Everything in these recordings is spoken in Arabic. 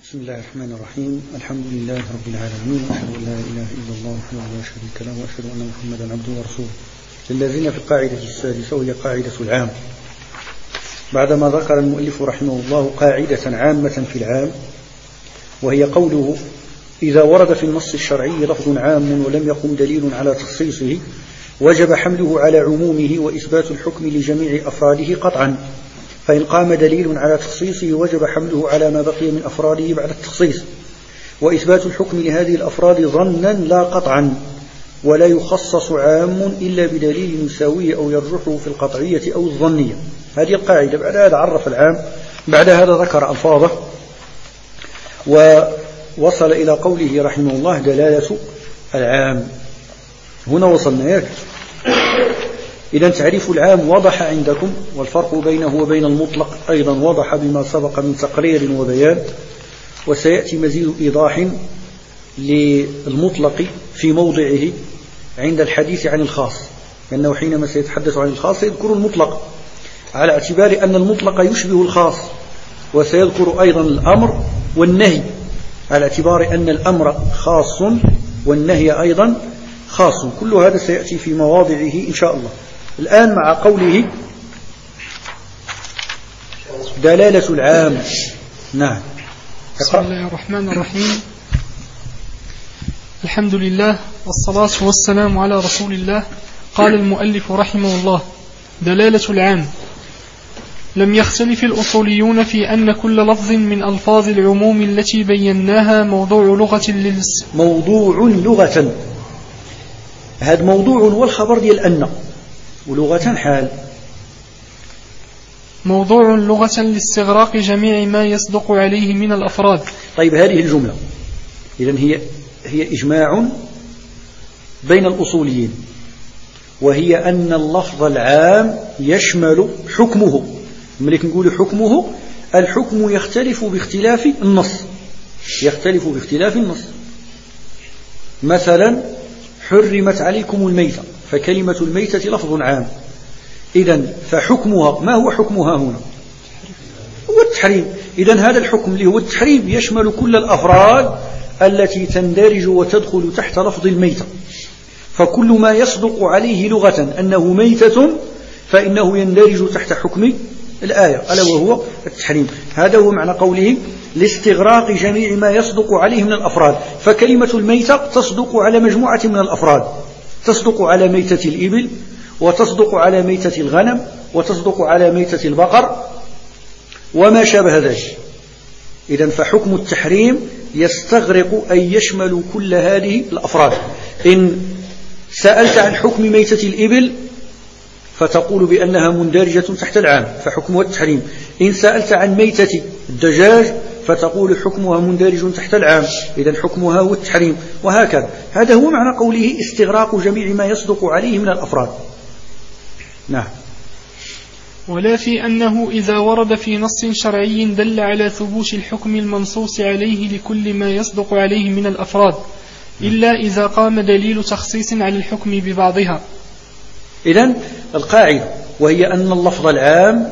بسم الله الرحمن الرحيم. الحمد لله رب العالمين، وأشهد أن لا إله إلا الله وحده لا شريك له، وأشهد أن محمدا عبده ورسوله. الذين في القاعدة السادسة وهي قاعدة العام، بعدما ذكر المؤلف رحمه الله قاعدة عامة في العام، وهي قوله: إذا ورد في النص الشرعي لفظ عام ولم يقم دليل على تخصيصه وجب حمله على عمومه وإثبات الحكم لجميع أفراده قطعا، فإن قام دليل على تخصيصه وجب حمله على ما بقي من أفراده بعد التخصيص، وإثبات الحكم لهذه الأفراد ظنا لا قطعا، ولا يخصص عام إلا بدليل يساويه أو يرجحه في القطعية أو الظنية. هذه القاعدة. بعد هذا عرف العام، بعد هذا ذكر ألفاظه، ووصل إلى قوله رحمه الله: دلالة العام. هنا وصلنا. إذا تعريف العام وضح عندكم، والفرق بينه وبين المطلق أيضا وضح بما سبق من تقرير وبيان، وسيأتي مزيد إيضاح للمطلق في موضعه عند الحديث عن الخاص، لأنه حينما سيتحدث عن الخاص سيذكر المطلق على اعتبار أن المطلق يشبه الخاص، وسيذكر أيضا الأمر والنهي على اعتبار أن الأمر خاص والنهي أيضا خاص. كل هذا سيأتي في مواضعه إن شاء الله. الآن مع قوله دلالة العام. نعم. بسم الله الرحمن الرحيم. الحمد لله والصلاة والسلام على رسول الله. قال المؤلف رحمه الله: دلالة العام. لم يختلف الأصوليون في أن كل لفظ من ألفاظ العموم التي بيناها موضوع لغة. هذا موضوع والخبر ديال أن، ولغة حال. موضوع لغة لاستغراق جميع ما يصدق عليه من الأفراد. طيب، هذه الجملة إذن هي إجماع بين الأصوليين، وهي أن اللفظ العام يشمل حكمه. ملك نقول حكمه، الحكم يختلف باختلاف النص. مثلا: حرمت عليكم الميتة، فكلمة الميتة لفظ عام. إذن فحكمها، ما هو حكمها هنا؟ هو التحريم. إذن هذا الحكم اللي هو التحريم يشمل كل الأفراد التي تندرج وتدخل تحت لفظ الميتة. فكل ما يصدق عليه لغة أنه ميتة فإنه يندرج تحت حكم الآية، ألا وهو التحريم. هذا هو معنى قوله لاستغراق جميع ما يصدق عليه من الأفراد. فكلمة الميتة تصدق على مجموعة من الأفراد، تصدق على ميتة الإبل، وتصدق على ميتة الغنم، وتصدق على ميتة البقر وما شابه ذلك. إذن فحكم التحريم يستغرق أي يشمل كل هذه الأفراد. إن سألت عن حكم ميتة الإبل فتقول بأنها مندرجة تحت العام فحكمها التحريم. إن سألت عن ميتة الدجاج فتقول حكمها مندرج تحت العام، إذن حكمها هو التحريم، وهكذا. هذا هو معنى قوله استغراق جميع ما يصدق عليه من الأفراد. نعم. ولا في أنه إذا ورد في نص شرعي دل على ثبوت الحكم المنصوص عليه لكل ما يصدق عليه من الأفراد، إلا إذا قام دليل تخصيص على الحكم ببعضها. إذن القاعدة وهي أن اللفظ العام،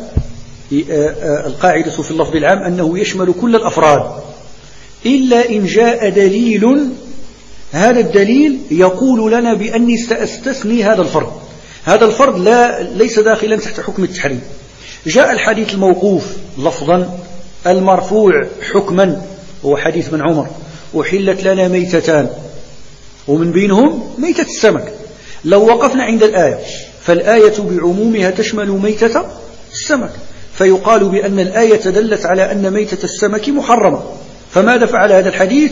القاعدة في اللفظ العام أنه يشمل كل الأفراد إلا إن جاء دليل، هذا الدليل يقول لنا بأني سأستثني هذا الفرد. هذا الفرد ليس داخلا تحت حكم التحريم. جاء الحديث الموقوف لفظا، المرفوع حكما، هو حديث ابن عمر: أحلت لنا ميتتان ومن بينهم ميتة السمك. لو وقفنا عند الآية فالآية بعمومها تشمل ميتة السمك، فيقال بأن الآية دلت على أن ميتة السمك محرمة. فماذا فعل هذا الحديث؟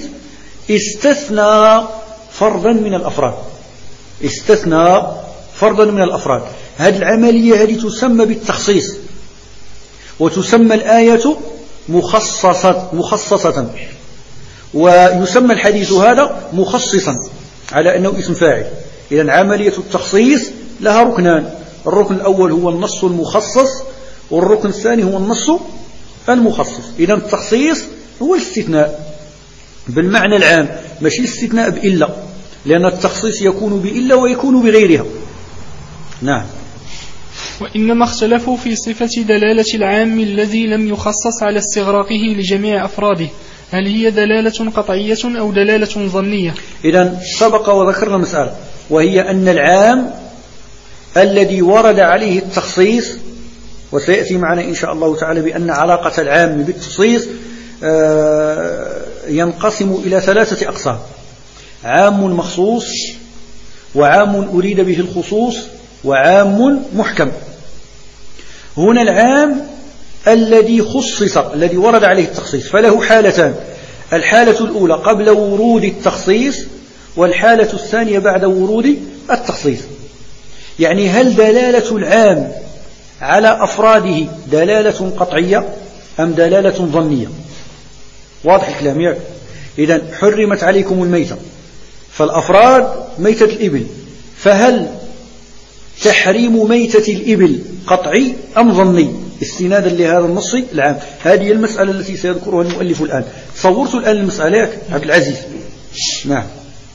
استثنى فردا من الأفراد. هذه العملية هذه تسمى بالتخصيص، وتسمى الآية مخصصة، ويسمى الحديث هذا مخصصا على أنه اسم فاعل. إذن عملية التخصيص لها ركنان: الركن الأول هو النص المخصص، والركن الثاني هو النص المخصص. إذن التخصيص هو الاستثناء بالمعنى العام، ماشي الاستثناء بإلا، لأن التخصيص يكون بإلا ويكون بغيرها. نعم. وإنما اختلفوا في صفة دلالة العام الذي لم يخصص على استغراقه لجميع أفراده، هل هي دلالة قطعية أو دلالة ظنية؟ إذن سبق وذكرنا مسألة، وهي أن العام الذي ورد عليه التخصيص، وسيأتي معنا إن شاء الله تعالى بأن علاقة العام بالتخصيص ينقسم إلى 3 أقسام: عام مخصوص، وعام أريد به الخصوص، وعام محكم. هنا العام الذي خصص، الذي ورد عليه التخصيص، فله حالتان: الحالة الأولى قبل ورود التخصيص، والحالة الثانية بعد ورود التخصيص. يعني هل دلالة العام على أفراده دلالة قطعية أم دلالة ظنية؟ واضح الكلام يعني؟ إذن حرمت عليكم الميتة، فالأفراد ميتة الإبل، فهل تحريم ميتة الإبل قطعي أم ظني استنادا لهذا النص العام؟ هذه المسألة التي سيذكرها المؤلف الآن. تصورت الآن المسألة عبد العزيز؟ نعم.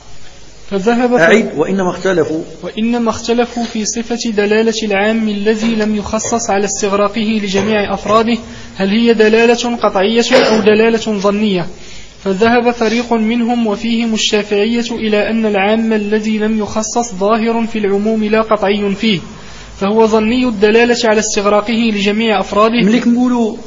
أعيد: وإنما اختلفوا في صفة دلالة العام الذي لم يخصص على استغراقه لجميع أفراده، هل هي دلالة قطعية أو دلالة ظنية. فذهب فريق منهم وفيهم الشافعية إلى أن العام الذي لم يخصص ظاهر في العموم لا قطعي فيه، فهو ظني الدلالة على استغراقه لجميع أفراده. ملك نقولوا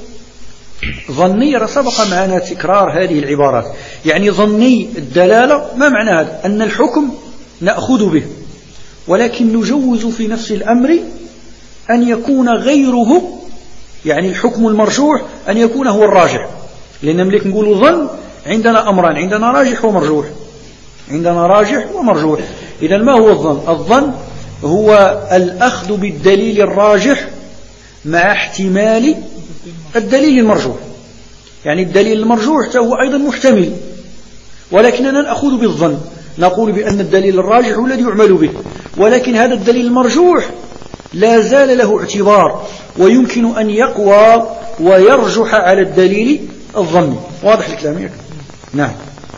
ظني، سبق معنا تكرار هذه العبارات. يعني ظني الدلالة ما معنى هذا؟ أن الحكم نأخذ به، ولكن نجوز في نفس الأمر أن يكون غيره، يعني الحكم المرجوح أن يكون هو الراجح. لأن ملك نقولوا ظن عندنا أمران: عندنا راجح ومرجوح. عندنا راجح ومرجوح. إذن ما هو الظن؟ الظن هو الأخذ بالدليل الراجح مع احتمال الدليل المرجوح. يعني الدليل المرجوح هو أيضا محتمل، ولكننا نأخذ بالظن، نقول بأن الدليل الراجح هو الذي يعمل به، ولكن هذا الدليل المرجوح لا زال له اعتبار، ويمكن أن يقوى ويرجح على الدليل الظني. واضح الكلام؟ نعم.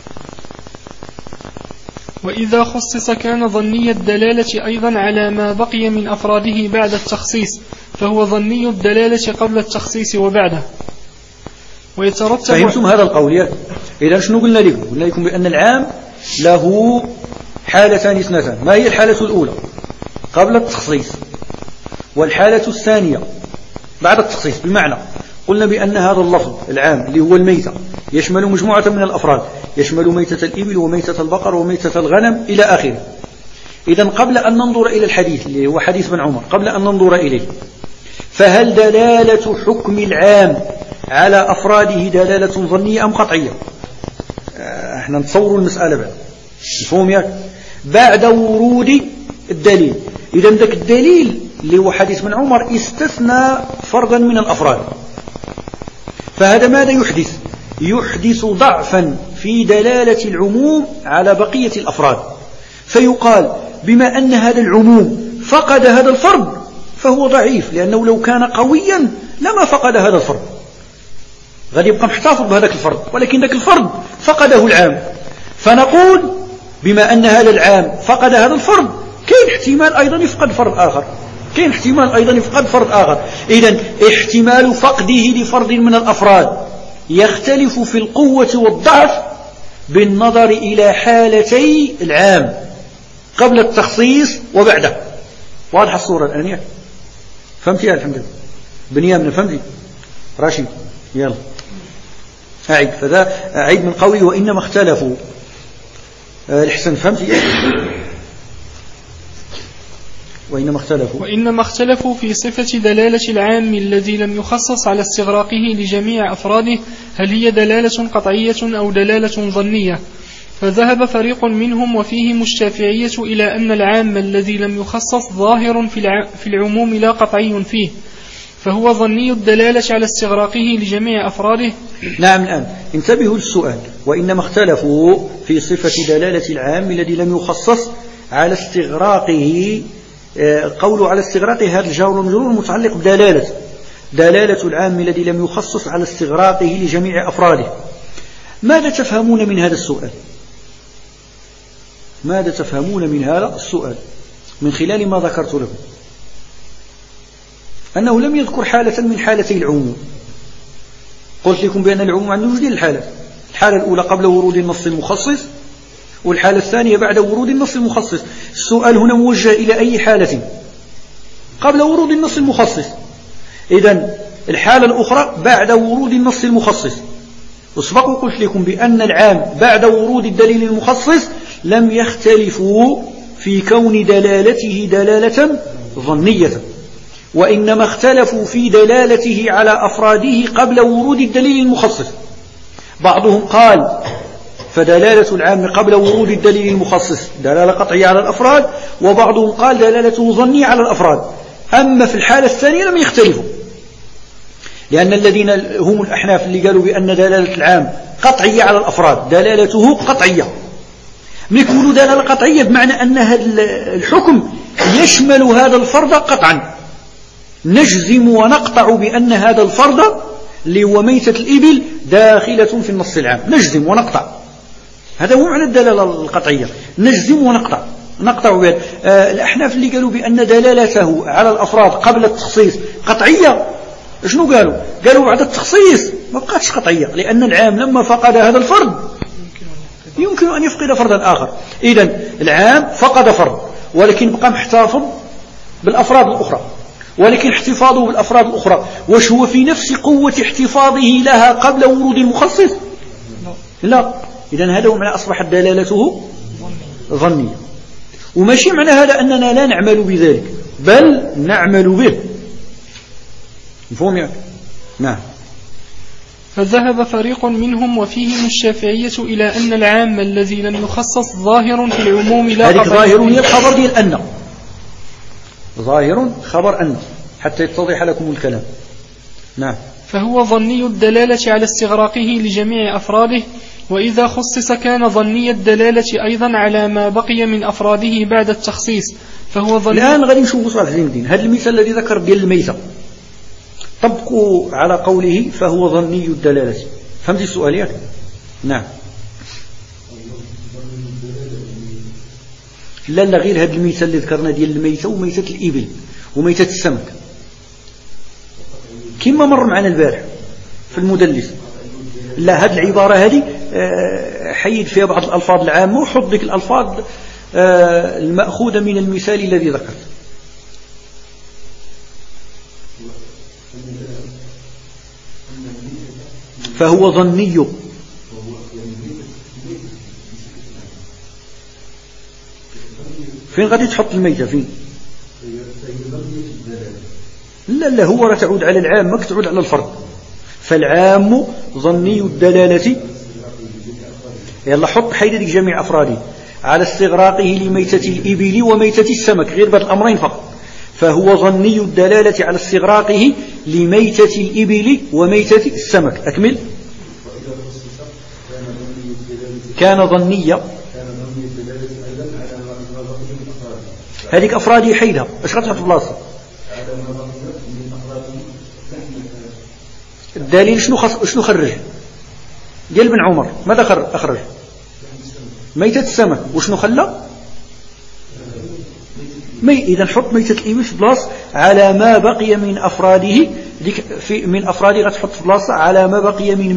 وإذا خصص كان ظني الدلالة أيضا على ما بقي من أفراده بعد التخصيص، فهو ظني الدلالة قبل التخصيص وبعده. ويترتب. فهمتم هذا القول؟ إذا شنو قلنا لكم؟ قلنا لكم بأن العام له حالتان اثنتان. ما هي الحالة الأولى؟ قبل التخصيص، والحالة الثانية بعد التخصيص. بمعنى قلنا بأن هذا اللفظ العام اللي هو الميتة يشمل مجموعة من الأفراد، يشمل ميتة الإبل وميتة البقر وميتة الغنم إلى آخره. إذن قبل أن ننظر إلى الحديث اللي هو حديث بن عمر، قبل أن ننظر إليه، فهل دلالة حكم العام على أفراده دلالة ظنية أم قطعية؟ احنا نتصور المسألة بعد مفهوم ياك؟ بعد ورود الدليل. إذن ذاك الدليل اللي هو حديث بن عمر استثنى فردا من الأفراد، فهذا ماذا يحدث؟ يحدث ضعفا في دلالة العموم على بقية الأفراد، فيقال بما أن هذا العموم فقد هذا الفرد فهو ضعيف، لأنه لو كان قويا لما فقد هذا الفرد، غادي يبقى محتفظ بهذاك الفرد، ولكن ذاك الفرد فقده العام. فنقول بما أن هذا العام فقد هذا الفرد، كاين احتمال أيضا يفقد فرد آخر، كاين احتمال أيضا يفقد فرد آخر. إذن احتمال فقده لفرد من الأفراد يختلف في القوة والضعف بالنظر إلى حالتي العام قبل التخصيص وبعده. واضح الصورة الآن؟ فهمتي؟ الحمد لله. بنيامين فهمتي؟ راشد يلا أعيد. فذا أعيد من قولي وإنما اختلفوا. الحسن فهمتي؟ وإنما اختلفوا في صفة دلالة العام الذي لم يخصص على استغراقه لجميع أفراده، هل هي دلالة قطعية أو دلالة ظنية. فذهب فريق منهم وفيهم الشافعية إلى أن العام الذي لم يخصص ظاهر في العموم لا قطعي فيه، فهو ظني الدلالة على استغراقه لجميع أفراده. نعم. الآن انتبهوا للسؤال: وإنما اختلفوا في صفة دلالة العام الذي لم يخصص على استغراقه. قوله على استغراقه هذا الجار والمجرور متعلق بدلالة العام الذي لم يخصص على استغراقه لجميع أفراده. ماذا تفهمون من هذا السؤال؟ ماذا تفهمون من هذا السؤال من خلال ما ذكرت لكم؟ أنه لم يذكر حالة من حالتي العموم. قلت لكم بأن العموم عنده وجود الحالة الحالة الأولى قبل ورود النص المخصص، والحالة الثانية بعد ورود النص المخصص. السؤال هنا موجه إلى أي حالة؟ قبل ورود النص المخصص. إذن الحالة الأخرى بعد ورود النص المخصص. وسبق وقلت لكم بأن العام بعد ورود الدليل المخصص لم يختلفوا في كون دلالته دلالة ظنية، وإنما اختلفوا في دلالته على أفراده قبل ورود الدليل المخصص. بعضهم قال فدلالة العام قبل ورود الدليل المخصص دلالة قطعية على الأفراد، وبعضهم قال دلالته ظنية على الأفراد. أما في الحالة الثانية لم يختلفوا، لأن الذين هم الأحناف اللي قالوا بأن دلالة العام قطعية على الأفراد دلالته قطعية. يقولوا دلالة قطعية بمعنى أن هذا الحكم يشمل هذا الفرد قطعا، نجزم ونقطع بأن هذا الفرد اللي هو ميتة الإبل داخلة في النص العام، نجزم ونقطع. هذا هو معنى الدلالة القطعية، نجزم ونقطع. بها الأحناف اللي قالوا بأن دلالته على الأفراد قبل التخصيص قطعية، شنو قالوا؟ قالوا بعد التخصيص ما بقاتش قطعية، لأن العام لما فقد هذا الفرد يمكن أن يفقد فردا آخر. إذن العام فقد فرد ولكن بقى محتفظ بالأفراد الأخرى، ولكن احتفاظه بالأفراد الأخرى وش هو في نفس قوة احتفاظه لها قبل ورود المخصص؟ لا. إذن هذا هو معنى أصبحت دلالته ظنية. وماشي معنى هذا أننا لا نعمل بذلك، بل نعمل به. مفهوم يعني؟ نعم. فذهب فريق منهم وفيهم الشافعية إلى أن العام الذي لم يخصص ظاهر في العموم لا هذه ظاهر هي الخبر ديال أن، ظاهر خبر أن حتى يتضح لكم الكلام. نعم. فهو ظني الدلالة على استغراقه لجميع أفراده، وإذا خصص كان ظني الدلالة أيضا على ما بقي من أفراده بعد التخصيص. فهو ظني. الآن غادي نشوفوا صالح زين الدين هذا المثال الذي ذكر ديال الميتة طبقوا على قوله فهو ظني الدلالة. فهمت السؤال ياك؟ نعم. لا غير هذا المثال اللي ذكرنا ديال الميتة وميتة الإبل وميتة السمك كما مر معنا البارح في المدلس. لا، هذه العبارة هذه حيد فيها بعض الألفاظ العامة وحط ذيك الألفاظ المأخوذة من المثال الذي ذكرت. فهو ظني. فين غادي تحط الميتة؟ فين؟ لا هو راه تعود على العام ما تعود على الفرد. فالعام ظني الدلالة. يلا حط حيدك جميع أفراده على استغراقه لميتة الإبل وميتة السمك، غير بعض الأمرين فقط. فهو ظني الدلالة على استغراقه لميتة الإبل وميتة السمك. أكمل. كان ظنية. هذيك أفرادي حيدها ايش غتحط في بلاصة؟ الدليل شنو خرج؟ ديال بن عمر ماذا أخرج؟ ميتة السمك. وشنو خلى؟ إذا حط ميتة الإبل في بلاصة على ما بقي من أفراده. من أفراده غتحط في بلاصة على ما بقي من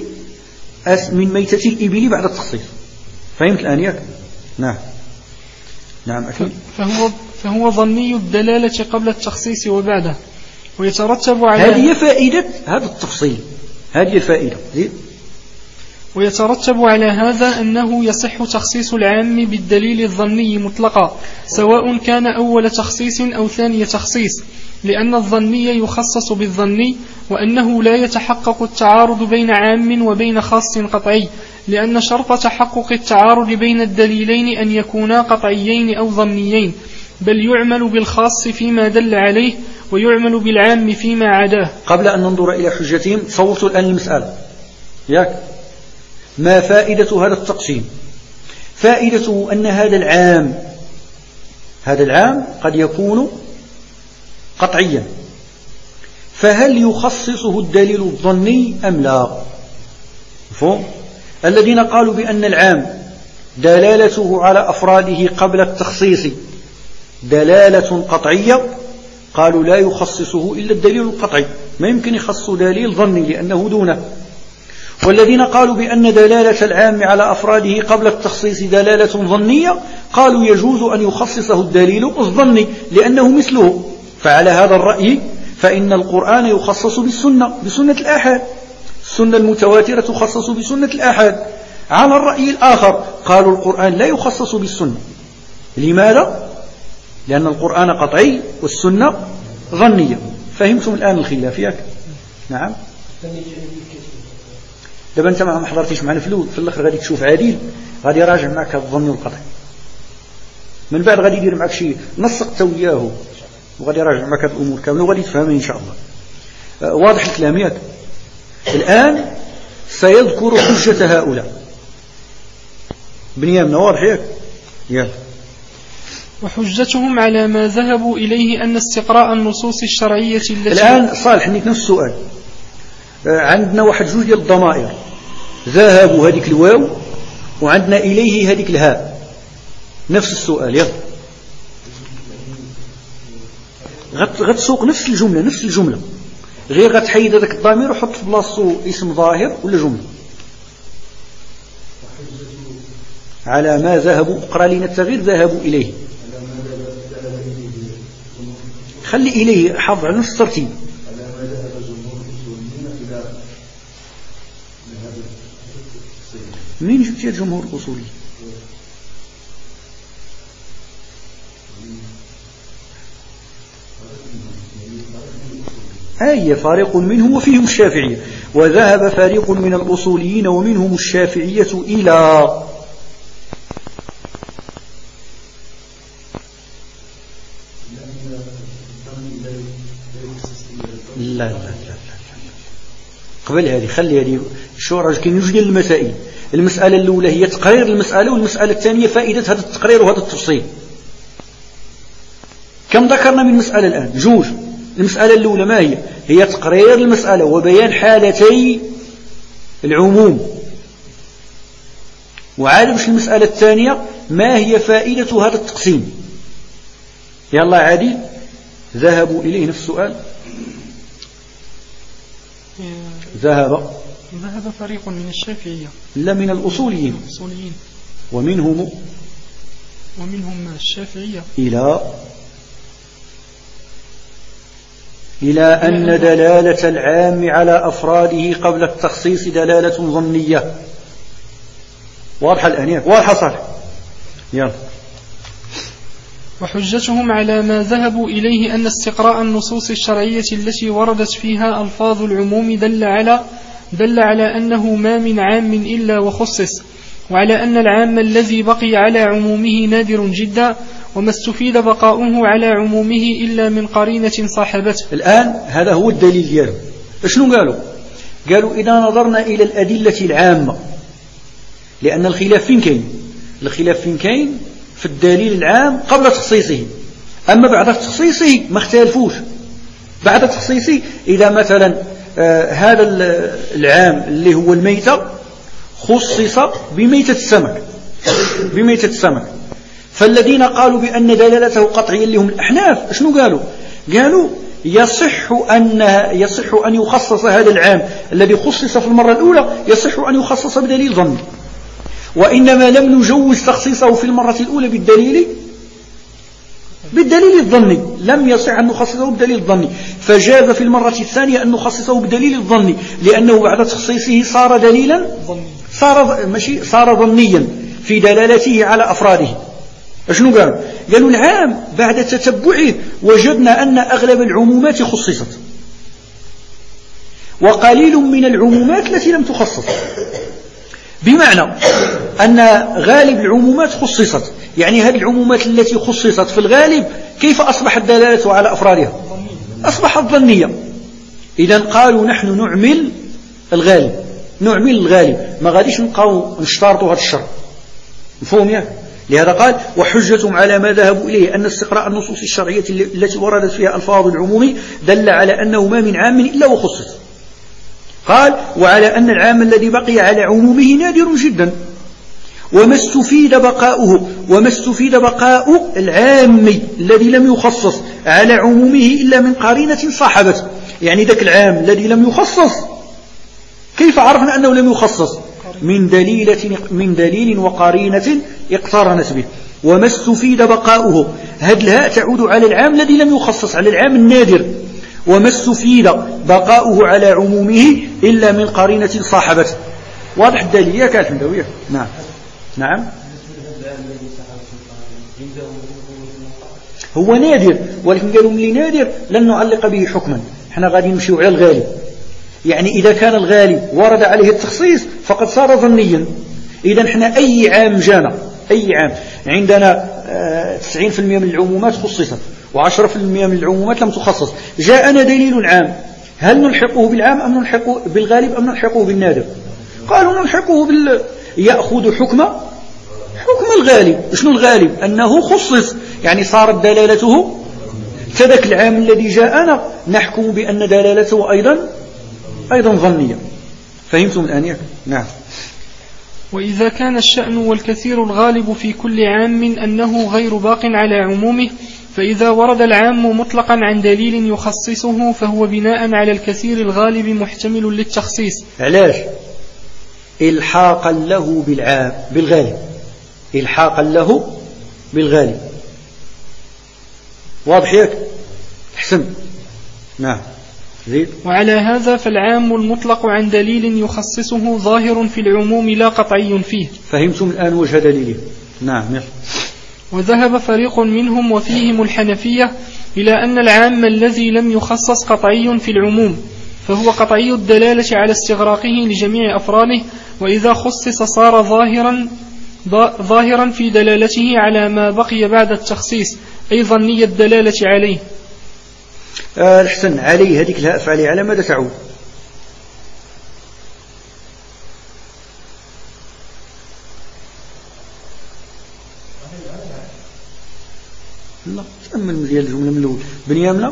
ميتة الإبل بعد التخصيص. فهمت الآن ياك؟ نعم. أكيد. فهو ظني الدلالة قبل التخصيص وبعده، ويترتب على هذه فائدة هذا التفصيل. هذه الفائدة. ويترتب على هذا أنه يصح تخصيص العام بالدليل الظني مطلقا، سواء كان أول تخصيص أو ثاني تخصيص، لأن الظني يخصص بالظني، وأنه لا يتحقق التعارض بين عام وبين خاص قطعي، لأن شرط تحقق التعارض بين الدليلين أن يكونا قطعيين أو ظنيين، بل يعمل بالخاص فيما دل عليه ويعمل بالعام فيما عداه. قبل أن ننظر إلى حجتهم صوتوا الآن المسألة ياك. ما فائدة هذا التقسيم؟ فائدته أن هذا العام قد يكون قطعيا، فهل يخصصه الدليل الظني أم لا؟ مفهوم؟ الذين قالوا بأن العام دلالته على أفراده قبل التخصيص دلالة قطعية قالوا لا يخصصه إلا الدليل القطعي، ما يمكن يخصص دليل ظني لأنه دونه. والذين قالوا بأن دلالة العام على أفراده قبل التخصيص دلالة ظنية قالوا يجوز أن يخصصه الدليل الظني لأنه مثله. فعلى هذا الرأي فإن القرآن يخصص بسنة الآحاد، السنة المتواترة تخصص بسنة الآحاد. على الرأي الآخر قالوا القرآن لا يخصص بالسنة. لماذا؟ لأن القرآن قطعي والسنة ظنية. فهمتم الآن الخلاف ياك؟ نعم. دابا أنت ما حضرتيش معنا في الأخر غادي تشوف عديل غادي يراجع معك الظن والقطع، من بعد غادي يدير معك شيء نسق وياه وغادي يراجع معك هذه الأمور كاملة وغادي تفهمها إن شاء الله. واضح الكلام ياك؟ الآن سيذكر حجة هؤلاء. بنيامنا واضح ياك؟ يلا. وحجتهم على ما ذهبوا إليه أن استقراء النصوص الشرعية التي الآن صالح نيك نفس السؤال. عندنا واحد جوج ديال الضمائر، ذهبوا هذيك الواو وعندنا إليه هذيك الهاء. نفس السؤال يلا. غتسوق نفس الجملة غير غتحيد هذاك الضمير وحط في بلاصتو اسم ظاهر ولا جملة. على ما ذهبوا، اقرأ لنا التغيير ذهبوا إليه، خلي إليه، حافظ على نفس الترتيب. مين جبتي الجمهور الأصولي؟ أي فريق منهم وفيهم الشافعية، وذهب فريق من الأصوليين ومنهم الشافعية إلى لا قبل هذه، خلي هذه الشورى كاين جوج ديال المسائل. المسألة الأولى هي تقرير المسألة، والمسألة الثانية فائدة هذا التقرير وهذا التفصيل. كم ذكرنا من مسألة الآن؟ جوج. المسألة الأولى ما هي؟ هي تقرير المسألة وبيان حالتي العموم. وعاد مش المسألة الثانية ما هي فائدة هذا التقسيم. يلا عادي ذهبوا إليه نفس السؤال. ذهب فريق من الشافعية، لا من الأصوليين ومنهم الشافعية إلى أن دلالة العام على أفراده قبل التخصيص دلالة ظنية. واضحة الآن؟ واضحة صح؟ يلا. وحجتهم على ما ذهبوا إليه أن استقراء النصوص الشرعية التي وردت فيها ألفاظ العموم دل على أنه ما من عام إلا وخصص، وعلى أن العام الذي بقي على عمومه نادر جدا، وما استفيد بقاؤه على عمومه إلا من قرينة صاحبته. الآن هذا هو الدليل ديالهم. شنو قالوا إذا نظرنا إلى الأدلة العامة، لأن الخلاف فين كاين؟ الخلاف فين كاين؟ في الدليل العام قبل تخصيصه. أما بعد تخصيصه ما اختلفوش. بعد تخصيصه إذا مثلا هذا العام اللي هو الميتة خصص بميتة السمك، فالذين قالوا بأن دلالته قطعية اللي هم الأحناف شنو قالوا يصح أن يخصص هذا العام الذي خصص في المرة الأولى، يصح أن يخصص بدليل ظني، وإنما لم نجوز تخصيصه في المرة الأولى بالدليل الظني، لم يصح أن نخصصه بالدليل الظني، فجاز في المرة الثانية أن نخصصه بالدليل الظني، لأنه بعد تخصيصه صار دليلا صار ظنيا في دلالته على أفراده. شنو قالوا العام بعد تتبعه وجدنا أن أغلب العمومات خصصت، وقليل من العمومات التي لم تخصص، بمعنى أن غالب العمومات خصصت. يعني هذه العمومات التي خصصت في الغالب كيف أصبحت دلالته على أفرادها؟ أصبحت ظنية. إذن قالوا نحن نعمل الغالب، ما غاديش نبقاو نشترطوا هذا الشرط. مفهوم يا؟ لهذا قال وحجتهم على ما ذهبوا إليه أن استقراء النصوص الشرعية التي وردت فيها ألفاظ العموم دل على أنه ما من عام إلا وخصص. قال وعلى أن العام الذي بقي على عمومه نادر جدا، وما استفيد بقاء العام الذي لم يخصص على عمومه إلا من قرينة صاحبته. يعني ذاك العام الذي لم يخصص كيف عرفنا أنه لم يخصص؟ من دليل وقرينة اقترنت به. وما استفيد بقاؤه، هذه الهاء تعود على العام الذي لم يخصص، على العام النادر. وما استفيد بقاؤه على عمومه إلا من قرينة صاحبته. واضح الدليل يا كالحمدوية؟ نعم نعم. هو نادر، ولكن قالوا من نادر لن نعلق به حكما، احنا غادي نمشيو على الغالب. يعني إذا كان الغالب ورد عليه التخصيص فقد صار ظنيا. إذا احنا أي عام جانا، أي عام عندنا 90% من العمومات خصصت و10% من العمومات لم تخصص، جاءنا دليل عام، هل نلحقه بالعام أم نلحقه بالغالب أم نلحقه بالنادر؟ قالوا نلحقه يأخذ حكم الغالب. شنو الغالب؟ أنه خصص، يعني صارت دلالته كذاك العام الذي جاءنا نحكم بأن دلالته أيضا ظنية. فهمتم الآن؟ نعم. وإذا كان الشأن والكثير الغالب في كل عام أنه غير باق على عمومه، فإذا ورد العام مطلقا عن دليل يخصصه فهو بناء على الكثير الغالب محتمل للتخصيص. علاش؟ إلحاقا له بالغالب، إلحاقا له بالغالب. واضح ياك؟ احسن. نعم. زيد. وعلى هذا فالعام المطلق عن دليل يخصصه ظاهر في العموم لا قطعي فيه. فهمتم الآن وجه دليله؟ نعم. وذهب فريق منهم وفيهم الحنفية إلى أن العام الذي لم يخصص قطعي في العموم، فهو قطعي الدلالة على استغراقه لجميع أفراده، وإذا خصص صار ظاهرا في دلالته على ما بقي بعد التخصيص، أي ظني الدلالة عليه. الحسن عليه، هذيك الهاء فعلي على ماذا تعود؟ لا تأمل مزيان الجملة من الأول. بنيامنا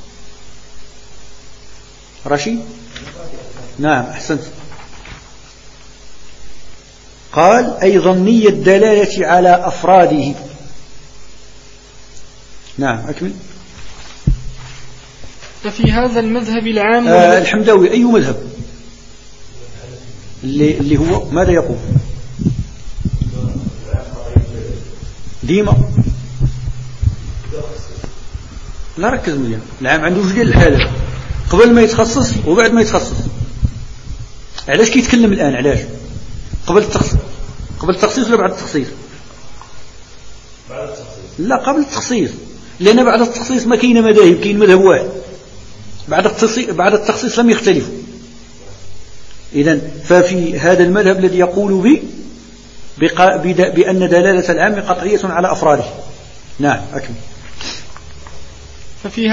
رشيد. نعم أحسنت. قال أي ظني الدلالة على أفراده. نعم أكمل. ففي هذا المذهب العام الحمداوي أي مذهب؟ اللي هو ماذا يقول؟ ديما لا ركز مليان. العام عنده جوج ديال الحالات، قبل ما يتخصص وبعد ما يتخصص. علاش كيتكلم الآن؟ علاش قبل التخصيص ولا بعد التخصيص؟ لا قبل التخصيص، لأن بعد التخصيص ما كاين مذاهب، كاين مذهب واحد. بعد التخصيص لم يختلفوا. إذن ففي هذا المذهب الذي يقول بأن دلالة العام قطعية على أفراده. نعم أكمل. ففي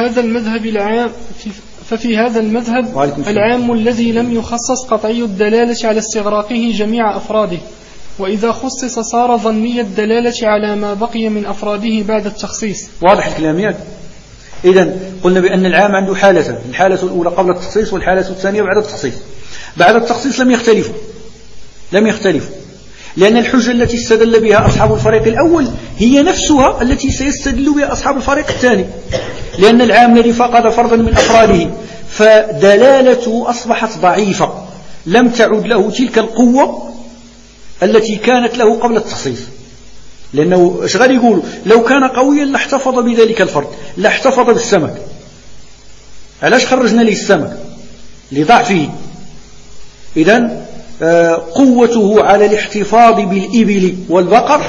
هذا المذهب العام الذي لم يخصص قطعي الدلالة على استغراقه جميع أفراده، وإذا خصص صار ظني الدلالة على ما بقي من أفراده بعد التخصيص. واضح الكلام ياك؟ إذن قلنا بأن العام عنده حالتان، الحالة الأولى قبل التخصيص والحالة الثانية بعد التخصيص. بعد التخصيص لم يختلفوا، لأن الحجة التي استدل بها أصحاب الفريق الأول هي نفسها التي سيستدل بها أصحاب الفريق الثاني، لأن العام الذي فقد فردا من أفراده فدلالته أصبحت ضعيفة، لم تعد له تلك القوة التي كانت له قبل التخصيص. لأنه ايش غادي يقولوا؟ لو كان قويا لاحتفظ بذلك الفرد، لاحتفظ بالسمك. علاش خرجنا له السمك؟ لضعفه. إذن قوته على الاحتفاظ بالإبل والبقر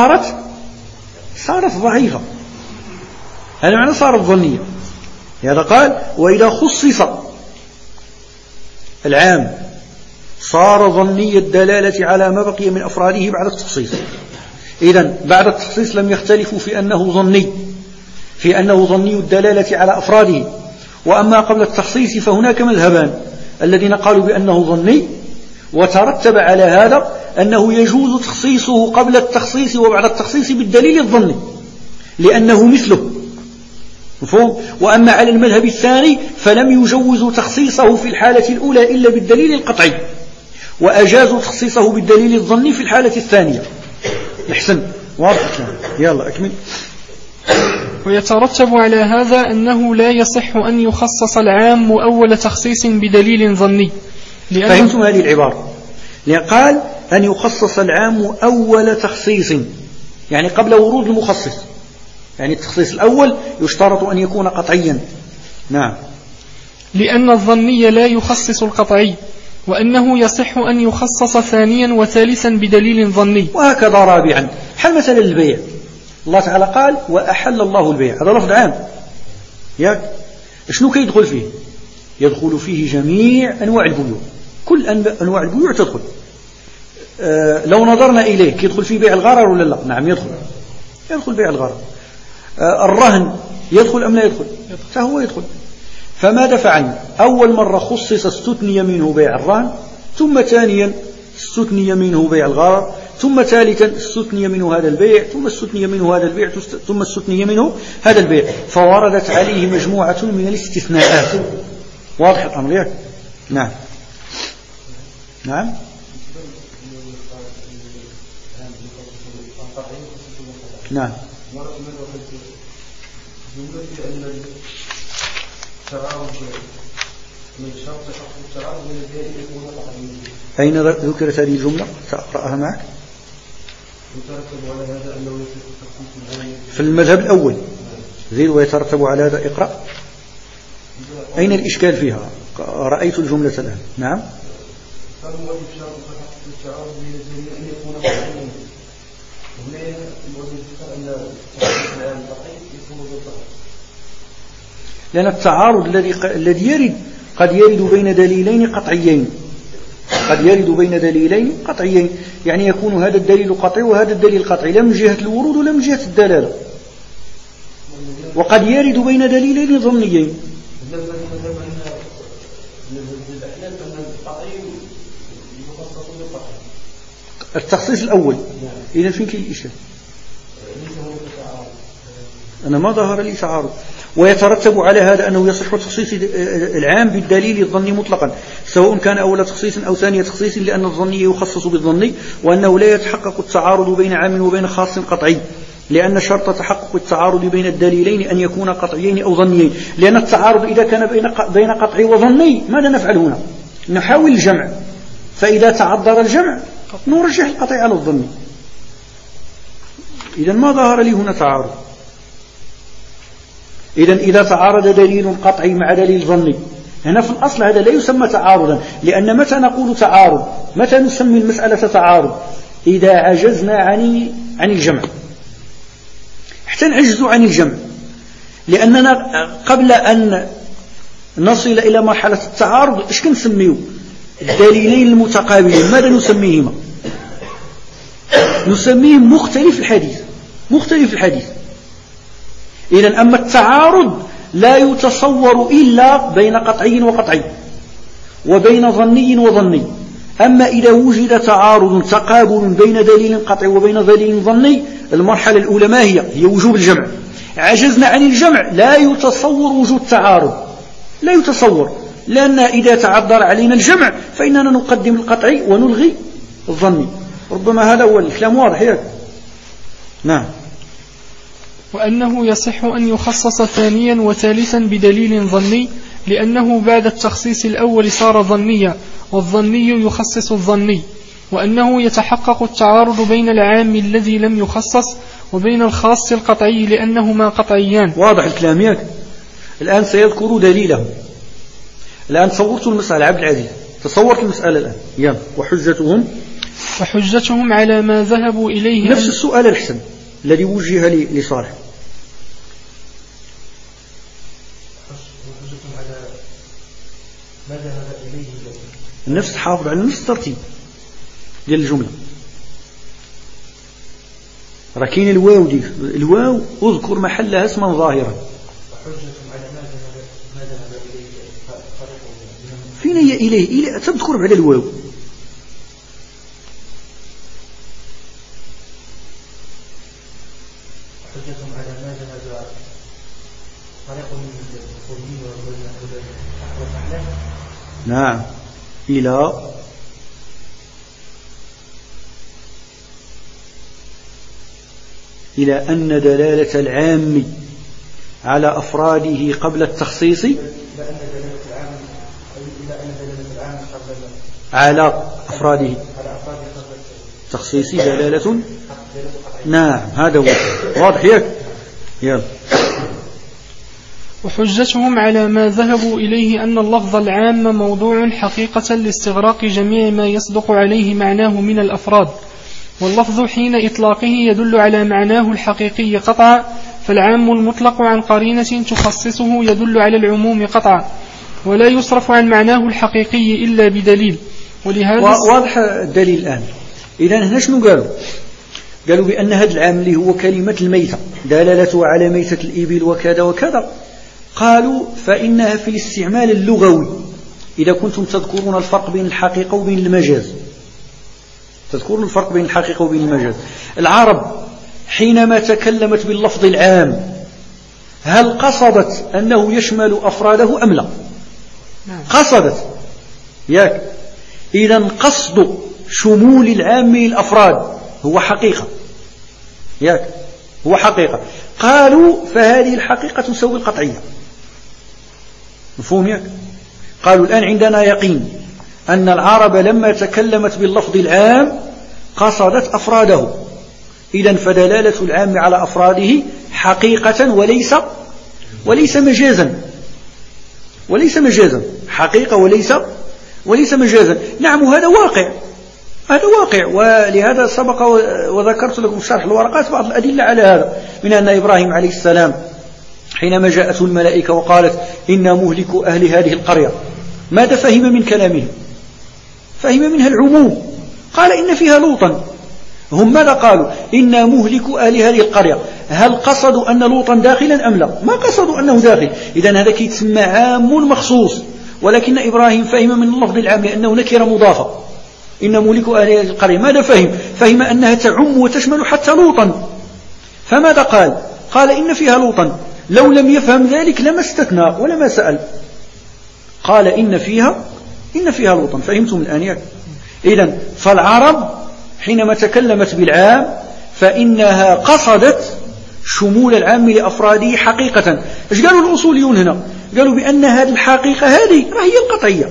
صارت ضعيفة. هذا معنى صارت ظنية. هذا قال وإذا خصص العام صار ظني الدلالة على ما بقي من أفراده بعد التخصيص. إذن بعد التخصيص لم يختلفوا في أنه ظني الدلالة على أفراده. وأما قبل التخصيص فهناك مذهبان، الذين قالوا بأنه ظني، وترتب على هذا أنه يجوز تخصيصه قبل التخصيص وبعد التخصيص بالدليل الظني لأنه مثله، مفهوم؟ وأما على المذهب الثاني فلم يجوزوا تخصيصه في الحالة الأولى إلا بالدليل القطعي، وأجازوا تخصيصه بالدليل الظني في الحالة الثانية. احسن. واضح. يلا أكمل. ويترتب على هذا أنه لا يصح أن يخصص العام أول تخصيص بدليل ظني، فهمتم هذه العبارة؟ لأن قال أن يخصص العام أول تخصيص، يعني قبل ورود المخصص، يعني التخصيص الأول يشترط أن يكون قطعيا. نعم. لأن الظني لا يخصص القطعي، وأنه يصح أن يخصص ثانيا وثالثا بدليل ظني. وهكذا رابعا، حل مثلا البيع، الله تعالى قال وأحل الله البيع، هذا لفظ عام، ياك شنو كيدخل فيه؟ يدخل فيه جميع أنواع البيوع، كل أنواع البيوع تدخل. لو نظرنا إليه يدخل فيه بيع الغرر ولا لا؟ نعم يدخل بيع الغرر. الرهن يدخل أم لا يدخل؟ فهو يدخل. فماذا فعلنا؟ أول مرة خصص استثني منه بيع الرهن، ثم ثانيا استثني منه بيع الغرر، ثم ثالثا استثني منه هذا البيع، ثم استثني منه هذا البيع، ثم استثني منه هذا البيع، فوردت عليه مجموعة من الاستثناءات. واضح الأمر ياك؟ نعم. نعم. نعم. أين ذكرت هذه الجملة؟ سأقرأها معك. في المذهب الأول زيد ويترتب على هذا. اقرأ. أين الإشكال فيها؟ رأيت الجملة الآن. نعم. لأن التعارض الذي يرد قد يرد بين دليلين قطعيين، قد يرد بين دليلين قطعيين، يعني يكون هذا الدليل قطعي وهذا الدليل قطعي، لا من جهة الورود ولا من جهة الدلالة. وقد يرد بين دليلين ظنيين. التخصيص الأول إذا فين كاين الإشكال؟ أنا ما ظهر لي تعارض. ويترتب على هذا أنه يصح تخصيص العام بالدليل الظني مطلقا، سواء كان أول تخصيص أو ثاني تخصيص، لأن الظني يخصص بالظني، وأنه لا يتحقق التعارض بين عام وبين خاص قطعي، لأن شرط تحقق التعارض بين الدليلين أن يكون قطعيين أو ظنيين. لأن التعارض إذا كان بين قطعي وظني ماذا نفعل هنا؟ نحاول الجمع، فإذا تعذر الجمع نرجح القطعي على الظني. إذا ما ظهر لي هنا تعارض. إذا تعارض دليل قطعي مع دليل ظني، هنا في الأصل هذا لا يسمى تعارضا، لأن متى نقول تعارض؟ متى نسمي المسألة تعارض؟ إذا عجزنا عن الجمع. حتى نعجز عن الجمع، لأننا قبل أن نصل إلى مرحلة التعارض إيش كنسميه؟ الدليلين المتقابلين ماذا نسميهما؟ نسميهم مختلف الحديث. إذن أما التعارض لا يتصور إلا بين قطعي وقطعي وبين ظني وظني. أما إذا وجد تعارض تقابل بين دليل قطعي وبين دليل ظني، المرحلة الأولى ما هي وجوب الجمع. عجزنا عن الجمع، لا يتصور وجود تعارض، لا يتصور، لأن إذا تعذر علينا الجمع فإننا نقدم القطعي ونلغي الظني. ربما هذا هو الكلام واضح. نعم. وأنه يصح أن يخصص ثانيا وثالثا بدليل ظني، لأنه بعد التخصيص الأول صار ظنيا، والظني يخصص الظني. وأنه يتحقق التعارض بين العام الذي لم يخصص وبين الخاص القطعي، لأنهما قطعيان. واضح الكلام ياك؟ الآن سيذكر دليله. الآن تصورت المسألة عبد العزيز، تصورت المسألة الآن. يلا. وحجتهم على ما ذهبوا إليه نفس السؤال الحسن الذي وجه لصالح. نفس حافظ على نفس الترتيب ديال الجملة. ركين الواو دي الواو اذكر محلها اسما ظاهرا. فين هي إليه تذكر بعد الواو. نعم. إلى أن دلالة العام على أفراده قبل التخصيص على أفراده تخصيص دلالة. نعم هذا هو واضح يلا. وحجتهم على ما ذهبوا إليه أن اللفظ العام موضوع حقيقة لاستغراق جميع ما يصدق عليه معناه من الأفراد، واللفظ حين إطلاقه يدل على معناه الحقيقي قطعا، فالعام المطلق عن قرينة تخصصه يدل على العموم قطعا، ولا يصرف عن معناه الحقيقي إلا بدليل. ولهذا واضح الدليل الآن. إذن هنا شنو قالوا بأن هذا العام اللي هو كلمة الميتة دلالته على ميتة الإبل وكذا وكذا، قالوا فإنها في الاستعمال اللغوي. إذا كنتم تذكرون الفرق بين الحقيقة وبين المجاز، تذكرون الفرق بين الحقيقة وبين المجاز، العرب حينما تكلمت باللفظ العام هل قصدت أنه يشمل أفراده أم لا؟ قصدت ياك. إذن قصد شمول العام للأفراد هو حقيقة ياك، هو حقيقة. قالوا فهذه الحقيقة تساوي القطعية. مفهوم ياك؟ قالوا الآن عندنا يقين أن العرب لما تكلمت باللفظ العام قصدت أفراده، إذن فدلالة العام على أفراده حقيقة وليس مجازا، وليس مجازا، حقيقة وليس مجازا. نعم هذا واقع، هذا واقع. ولهذا سبق وذكرت لكم في شرح الورقات بعض الأدلة على هذا، من أن إبراهيم عليه السلام حينما جاءته الملائكة وقالت إنا مهلك أهل هذه القرية، ماذا فهم من كلامهم؟ فهم منها العموم. قال إن فيها لوطا. هم ماذا قالوا؟ إنا مهلك أهل هذه القرية. هل قصدوا أن لوطا داخلا أم لا؟ ما قصدوا أنه داخل. إذن هذا كيتسمى عام مخصوص، ولكن إبراهيم فهم من اللفظ العام لأنه نكرة مضافة. إن مهلك أهل هذه القرية ماذا فهم أنها تعم وتشمل حتى لوطا. فماذا قال إن فيها لوطا. لو لم يفهم ذلك لما استثنى ولما سأل، قال إن فيها لوطا. فهمتم الآن؟ إذن فالعرب حينما تكلمت بالعام فإنها قصدت شمول العام لأفراده حقيقة. إيش قالوا الأصوليون هنا؟ قالوا بأن هذه الحقيقة هذه هي القطعية.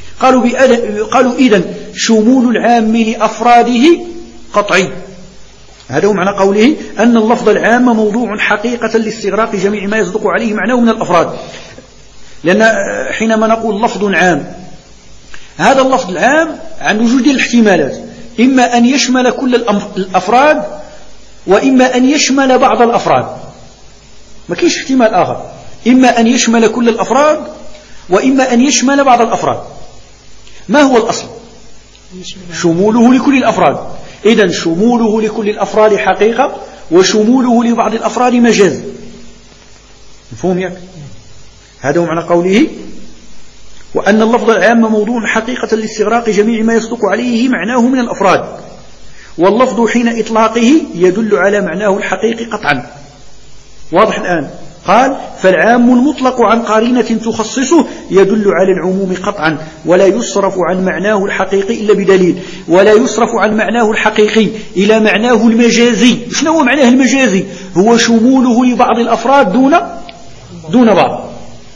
قالوا إذن شمول العام لأفراده قطعي. هذا هو معنى قوله أن اللفظ العام موضوع حقيقة لاستغراق جميع ما يصدق عليه معناه من الأفراد. لأن حينما نقول لفظ عام، هذا اللفظ العام عنده وجود الاحتمالات، إما أن يشمل كل الأفراد وإما أن يشمل بعض الأفراد. ما كيش احتمال آخر، إما أن يشمل كل الأفراد وإما أن يشمل بعض الأفراد. ما هو الأصل؟ شموله لكل الأفراد. إذن شموله لكل الأفراد حقيقة وشموله لبعض الأفراد مجاز. مفهوم ياك؟ هذا هو معنى قوله وأن اللفظ العام موضوع حقيقة لاستغراق جميع ما يصدق عليه معناه من الأفراد، واللفظ حين إطلاقه يدل على معناه الحقيقي قطعا. واضح الآن؟ قال فالعام المطلق عن قرينة تخصصه يدل على العموم قطعا، ولا يصرف عن معناه الحقيقي إلا بدليل، ولا يصرف عن معناه الحقيقي إلى معناه المجازي. شنو هو معناه المجازي؟ هو شموله لبعض الأفراد دون بعض.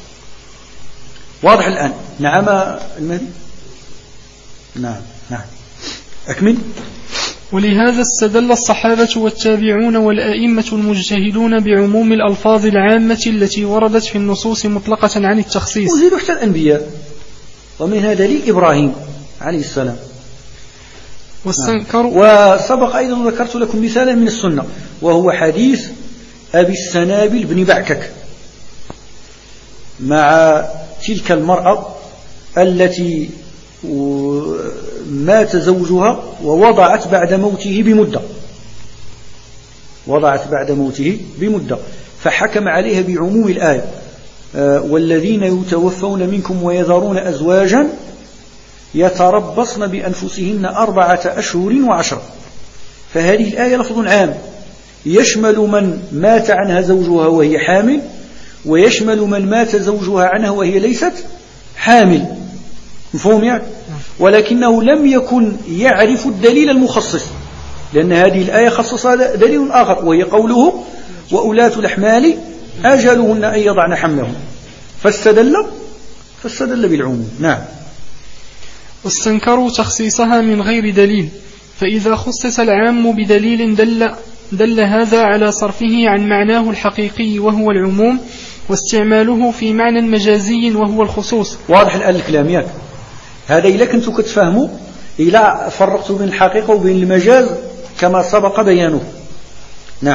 واضح الآن؟ نعم المهدي؟ نعم أكمل. ولهذا استدل الصحابة والتابعون والأئمة المجتهدون بعموم الألفاظ العامة التي وردت في النصوص مطلقة عن التخصيص، وزيد حتى الأنبياء، ومنها دليل إبراهيم عليه السلام. وسبق أيضا ذكرت لكم مثالا من السنة، وهو حديث أبي السنابل بن بعكك مع تلك المرأة التي مات زوجها ووضعت بعد موته بمدة، فحكم عليها بعموم الآية والذين يتوفون منكم ويذرون أزواجا يتربصن بأنفسهن 4 أشهر و10. فهذه الآية لفظ عام يشمل من مات عنها زوجها وهي حامل، ويشمل من مات زوجها عنها وهي ليست حامل. مفهوم يعني؟ ولكنه لم يكن يعرف الدليل المخصص، لأن هذه الآية خصصها دليل آخر، وهي قوله وأولاة الأحمال أجلهن أن يضعن حملهم. فاستدل فاستدل بالعموم. نعم. واستنكروا تخصيصها من غير دليل، فإذا خصص العام بدليل دل هذا على صرفه عن معناه الحقيقي وهو العموم، واستعماله في معنى مجازي وهو الخصوص. واضح الآن الكلام ياك؟ هذا إلا كنتوا كتفهموا، إلا فرقتوا بين الحقيقة وبين المجاز كما سبق بيانه. نعم.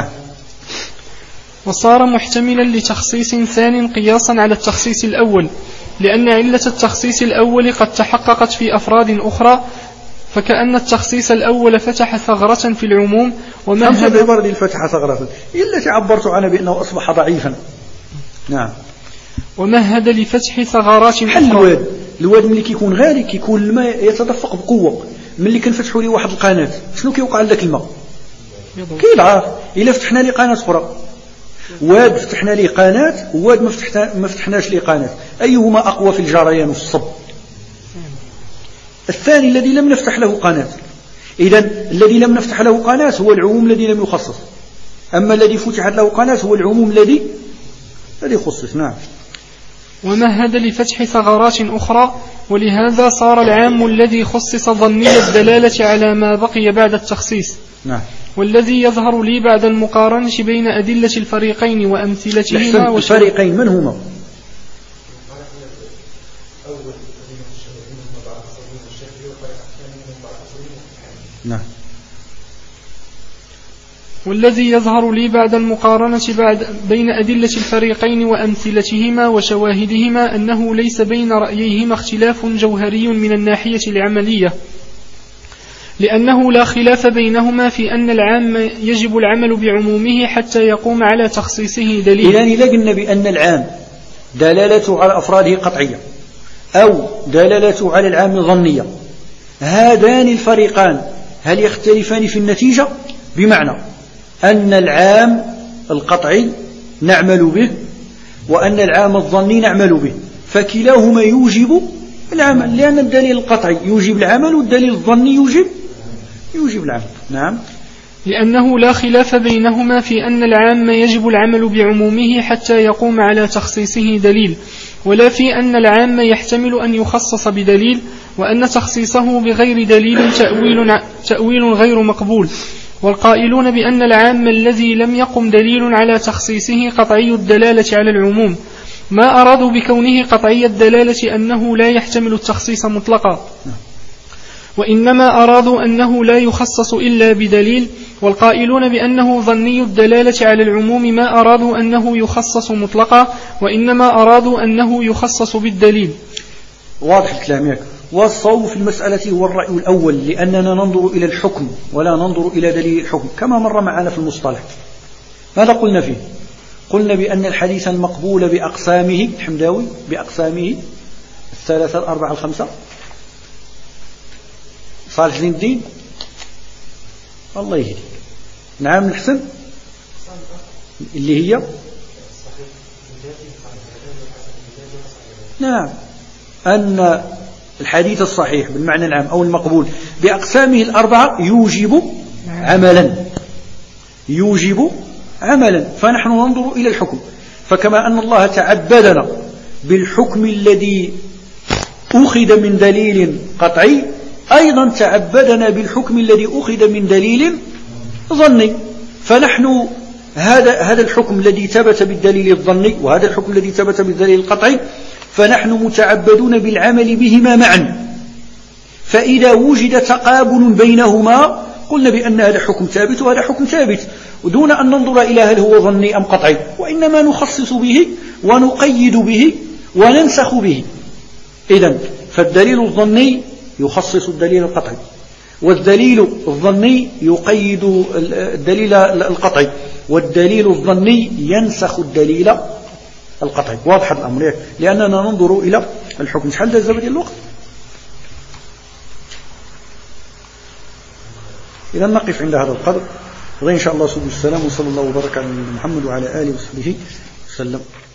وصار محتملا لتخصيص ثان قياسا على التخصيص الأول، لأن علة التخصيص الأول قد تحققت في أفراد أخرى، فكأن التخصيص الأول فتح ثغرة في العموم ومهد عبارة الفتح ثغرة التي عبرت عنها بأنه أصبح ضعيفا. نعم. ومهد لفتح ثغرات أخرى. الواد ملي كيكون غالي كيكون الماء يتدفق بقوة، ملي كنفتحوا ليه واحد القناة شنو كيوقع لذاك الماء؟ كيضعف. إلا فتحنا ليه قناة أخرى، واد فتحنا ليه قناة وواد ما فتحناش ليه قناة، أيهما أقوى في الجريان والصب؟ الثاني الذي لم نفتح له قناة. إذن الذي لم نفتح له قناة هو العموم الذي لم يخصص، أما الذي فتحت له قناة هو العموم الذي خصص. نعم. ومهد لفتح ثغرات أخرى، ولهذا صار العام الذي خصص ظني الدلالة على ما بقي بعد التخصيص. نعم. والذي يظهر لي بعد المقارنة بين أدلة الفريقين وأمثلتهما. الفريقين من هما؟ نعم. والذي يظهر لي بعد المقارنة بين أدلة الفريقين وأمثلتهما وشواهدهما أنه ليس بين رأييهما اختلاف جوهري من الناحية العملية، لأنه لا خلاف بينهما في أن العام يجب العمل بعمومه حتى يقوم على تخصيصه دليل. إذن إذا قلنا بأن العام دلالته على أفراده قطعية أو دلالته على العام ظنية، هذان الفريقان هل يختلفان في النتيجة؟ بمعنى أن العام القطعي نعمل به وأن العام الظني نعمل به، فكلاهما يوجب العمل، لأن الدليل القطعي يوجب العمل والدليل الظني يوجب العمل. نعم. لأنه لا خلاف بينهما في أن العام يجب العمل بعمومه حتى يقوم على تخصيصه دليل، ولا في أن العام يحتمل أن يخصص بدليل، وأن تخصيصه بغير دليل تأويل غير مقبول. والقائلون بأن العام الذي لم يقم دليل على تخصيصه قطعي الدلالة على العموم ما أرادوا بكونه قطعي الدلالة أنه لا يحتمل التخصيص مطلقا، وإنما أرادوا أنه لا يخصص إلا بدليل. والقائلون بأنه ظني الدلالة على العموم ما أرادوا أنه يخصص مطلقا، وإنما أرادوا أنه يخصص بالدليل. واضح الكلام ياك؟ والصواب في المسألة هو الرأي الأول، لأننا ننظر إلى الحكم ولا ننظر إلى دليل الحكم، كما مر معنا في المصطلح. ماذا قلنا فيه؟ قلنا بأن الحديث المقبول بأقسامه الحمداوي بأقسامه 3 4 5 صالح زين الدين الله يهدي. نعم الحسن اللي هي نعم أن الحديث الصحيح بالمعنى العام أو المقبول بأقسامه 4 يوجب عملا، فنحن ننظر إلى الحكم. فكما أن الله تعبدنا بالحكم الذي أخذ من دليل قطعي، أيضا تعبدنا بالحكم الذي أخذ من دليل ظني. فنحن هذا الحكم الذي ثبت بالدليل الظني وهذا الحكم الذي ثبت بالدليل القطعي، فنحن متعبدون بالعمل بهما معا. فإذا وجد تقابل بينهما قلنا بأن هذا حكم ثابت وهذا حكم ثابت، ودون أن ننظر إلى هل هو ظني أم قطعي، وإنما نخصص به ونقيد به وننسخ به. إذن فالدليل الظني يخصص الدليل القطعي، والدليل الظني يقيد الدليل القطعي، والدليل الظني ينسخ الدليل القطعي. واضح الأمر، لأننا ننظر إلى الحكم. شحال داز ديال الوقت؟ إذا نقف عند هذا القدر، وإن شاء الله سبحانه السلام، وصلى الله وبارك على محمد وعلى آله وصحبه وسلم.